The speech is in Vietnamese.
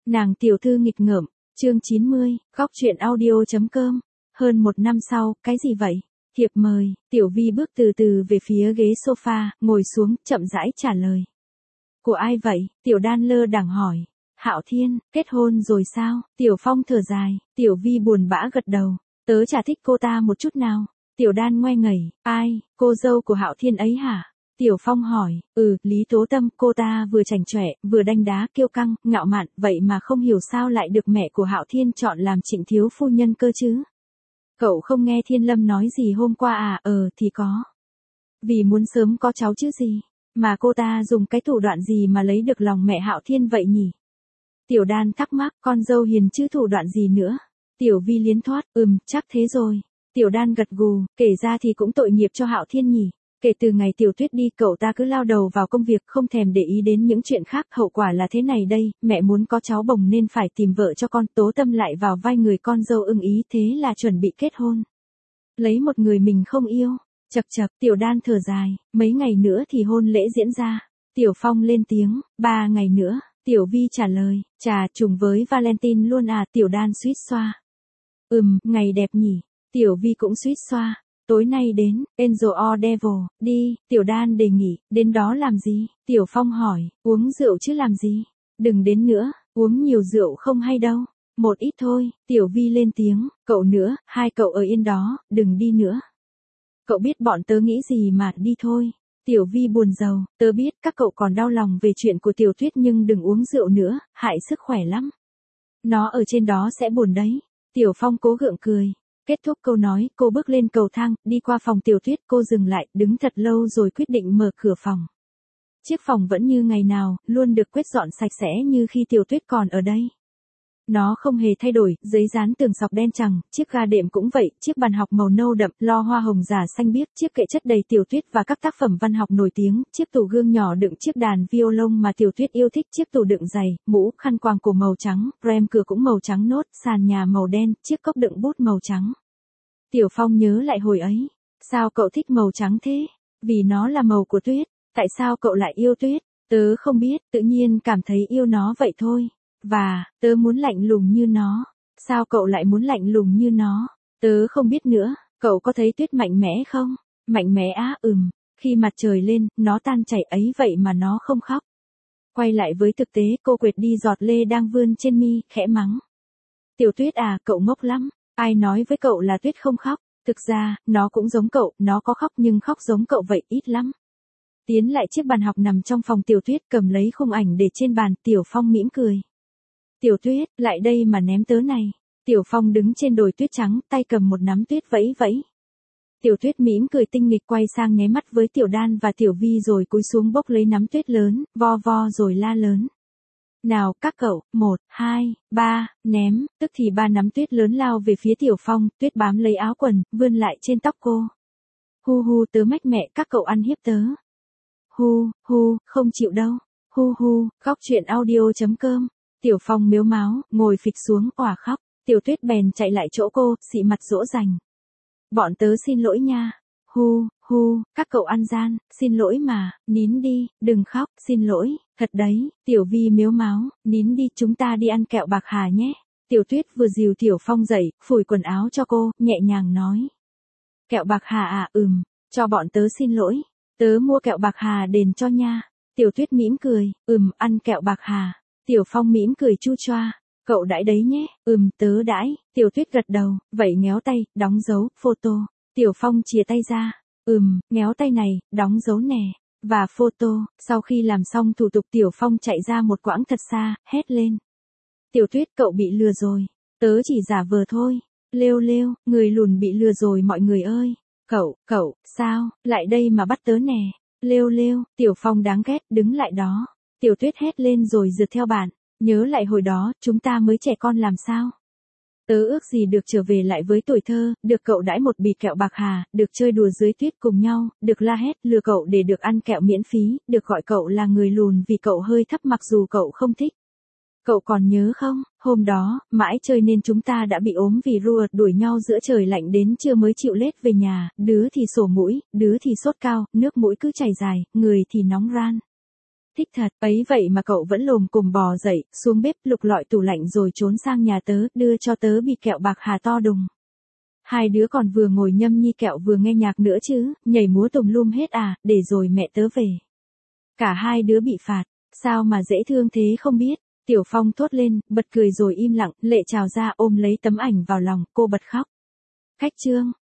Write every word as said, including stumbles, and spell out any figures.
Nàng tiểu thư nghịch ngợm, chương chín mươi, góc truyện audio.com. Hơn một năm sau, cái gì vậy? Thiệp mời, Tiểu Vi bước từ từ về phía ghế sofa, ngồi xuống, chậm rãi trả lời. Của ai vậy? Tiểu Đan lơ đãng hỏi. Hạo Thiên, kết hôn rồi sao? Tiểu Phong thở dài, Tiểu Vi buồn bã gật đầu. Tớ chả thích cô ta một chút nào. Tiểu Đan ngoe ngẩy, ai, cô dâu của Hạo Thiên ấy hả? Tiểu Phong hỏi, ừ, Lý Tố Tâm, cô ta vừa chảnh chọe, vừa đanh đá, kiêu căng, ngạo mạn, vậy mà không hiểu sao lại được mẹ của Hạo Thiên chọn làm Trịnh thiếu phu nhân cơ chứ? Cậu không nghe Thiên Lâm nói gì hôm qua à? Ờ thì có. Vì muốn sớm có cháu chứ gì, mà cô ta dùng cái thủ đoạn gì mà lấy được lòng mẹ Hạo Thiên vậy nhỉ? Tiểu Đan thắc mắc, con dâu hiền chứ thủ đoạn gì nữa? Tiểu Vi liến thoát, ừm, chắc thế rồi. Tiểu Đan gật gù, kể ra thì cũng tội nghiệp cho Hạo Thiên nhỉ. Kể từ ngày Tiểu Tuyết đi, cậu ta cứ lao đầu vào công việc, không thèm để ý đến những chuyện khác. Hậu quả là thế này đây, mẹ muốn có cháu bồng nên phải tìm vợ cho con. Tố Tâm lại vào vai người con dâu ưng ý, thế là chuẩn bị kết hôn. Lấy một người mình không yêu. Chậc chậc, Tiểu Đan thở dài, mấy ngày nữa thì hôn lễ diễn ra. Tiểu Phong lên tiếng, ba ngày nữa. Tiểu Vi trả lời, chà, trùng với Valentine luôn à? Tiểu Đan suýt xoa. Ừm, ngày đẹp nhỉ. Tiểu Vi cũng suýt xoa. Tối nay đến, Angel or Devil, đi, Tiểu Đan đề nghị, đến đó làm gì? Tiểu Phong hỏi, uống rượu chứ làm gì? Đừng đến nữa, uống nhiều rượu không hay đâu. Một ít thôi, Tiểu Vi lên tiếng, cậu nữa, hai cậu ở yên đó, đừng đi nữa. Cậu biết bọn tớ nghĩ gì mà, đi thôi. Tiểu Vi buồn rầu, tớ biết các cậu còn đau lòng về chuyện của Tiểu Tuyết nhưng đừng uống rượu nữa, hại sức khỏe lắm. Nó ở trên đó sẽ buồn đấy. Tiểu Phong cố gượng cười. Kết thúc câu nói, cô bước lên cầu thang, đi qua phòng Tiểu Tuyết, cô dừng lại, đứng thật lâu rồi quyết định mở cửa phòng. Chiếc phòng vẫn như ngày nào, luôn được quét dọn sạch sẽ như khi Tiểu Tuyết còn ở đây. Nó không hề thay đổi, giấy dán tường sọc đen chằng, chiếc ga đệm cũng vậy, chiếc bàn học màu nâu đậm, lo hoa hồng giả xanh biếc, chiếc kệ chất đầy Tiểu Tuyết và các tác phẩm văn học nổi tiếng, chiếc tủ gương nhỏ đựng chiếc đàn violon mà Tiểu Tuyết yêu thích, chiếc tủ đựng giày, mũ, khăn quàng cổ màu trắng, rèm cửa cũng màu trắng nốt, sàn nhà màu đen, chiếc cốc đựng bút màu trắng. Tiểu Phong nhớ lại hồi ấy. Sao cậu thích màu trắng thế? Vì nó là màu của Tuyết. Tại sao cậu lại yêu Tuyết? Tớ không biết, tự nhiên cảm thấy yêu nó vậy thôi. Và, tớ muốn lạnh lùng như nó. Sao cậu lại muốn lạnh lùng như nó? Tớ không biết nữa, cậu có thấy Tuyết mạnh mẽ không? Mạnh mẽ á, ừm. Khi mặt trời lên, nó tan chảy ấy vậy mà nó không khóc. Quay lại với thực tế, cô quệt đi giọt lê đang vươn trên mi, khẽ mắng. Tiểu Tuyết à, cậu ngốc lắm. Ai nói với cậu là Tuyết không khóc? Thực ra, nó cũng giống cậu, nó có khóc nhưng khóc giống cậu vậy ít lắm. Tiến lại chiếc bàn học nằm trong phòng Tiểu Tuyết, cầm lấy khung ảnh để trên bàn, Tiểu Phong mỉm cười. Tiểu Tuyết, lại đây mà ném tớ này. Tiểu Phong đứng trên đồi tuyết trắng, tay cầm một nắm tuyết vẫy vẫy. Tiểu Tuyết mỉm cười tinh nghịch quay sang nháy mắt với Tiểu Đan và Tiểu Vi rồi cúi xuống bốc lấy nắm tuyết lớn, vo vo rồi la lớn. Nào, các cậu, một, hai, ba, ném, tức thì ba nắm tuyết lớn lao về phía Tiểu Phong, tuyết bám lấy áo quần, vươn lại trên tóc cô. Hu hu, tớ mách mẹ, các cậu ăn hiếp tớ. Hu, hu, không chịu đâu. Hu hu, góc truyện audio.com. Tiểu Phong mếu máo, ngồi phịch xuống, òa khóc. Tiểu Tuyết bèn chạy lại chỗ cô, xị mặt dỗ dành. Bọn tớ xin lỗi nha. Hu, hu, các cậu ăn gian, xin lỗi mà, nín đi, đừng khóc, xin lỗi, thật đấy. Tiểu Vi mếu máo, nín đi, chúng ta đi ăn kẹo bạc hà nhé. Tiểu Tuyết vừa dìu Tiểu Phong dậy, phủi quần áo cho cô, nhẹ nhàng nói. Kẹo bạc hà à, ừm, cho bọn tớ xin lỗi, tớ mua kẹo bạc hà đền cho nha. Tiểu Tuyết mỉm cười, ừm, ăn kẹo bạc hà. Tiểu Phong mỉm cười chu choa, cậu đãi đấy nhé, ừm, tớ đãi. Tiểu Tuyết gật đầu, vậy ngéo tay, đóng dấu, photo. Tiểu Phong chìa tay ra, ừm, ngéo tay này, đóng dấu nè, và photo. Sau khi làm xong thủ tục Tiểu Phong chạy ra một quãng thật xa, hét lên. Tiểu Tuyết, cậu bị lừa rồi, tớ chỉ giả vờ thôi. Lêu lêu, người lùn bị lừa rồi mọi người ơi. Cậu, cậu, sao, lại đây mà bắt tớ nè. Lêu lêu, Tiểu Phong đáng ghét, đứng lại đó. Tiểu Tuyết hét lên rồi rượt theo bạn. Nhớ lại hồi đó, chúng ta mới trẻ con làm sao? Tớ ước gì được trở về lại với tuổi thơ, được cậu đãi một bì kẹo bạc hà, được chơi đùa dưới tuyết cùng nhau, được la hét lừa cậu để được ăn kẹo miễn phí, được gọi cậu là người lùn vì cậu hơi thấp mặc dù cậu không thích. Cậu còn nhớ không, hôm đó, mãi chơi nên chúng ta đã bị ốm vì rùa đuổi nhau giữa trời lạnh đến trưa mới chịu lết về nhà, đứa thì sổ mũi, đứa thì sốt cao, nước mũi cứ chảy dài, người thì nóng ran. thích thật, ấy vậy mà cậu vẫn lồm cồm bò dậy, xuống bếp lục lọi tủ lạnh rồi trốn sang nhà tớ, đưa cho tớ bì kẹo bạc hà to đùng. Hai đứa còn vừa ngồi nhâm nhi kẹo vừa nghe nhạc nữa chứ, nhảy múa tùm lum hết à, để rồi mẹ tớ về. Cả hai đứa bị phạt, sao mà dễ thương thế không biết. Tiểu Phong thốt lên, bật cười rồi im lặng, lệ trào ra ôm lấy tấm ảnh vào lòng, cô bật khóc. Khách trương,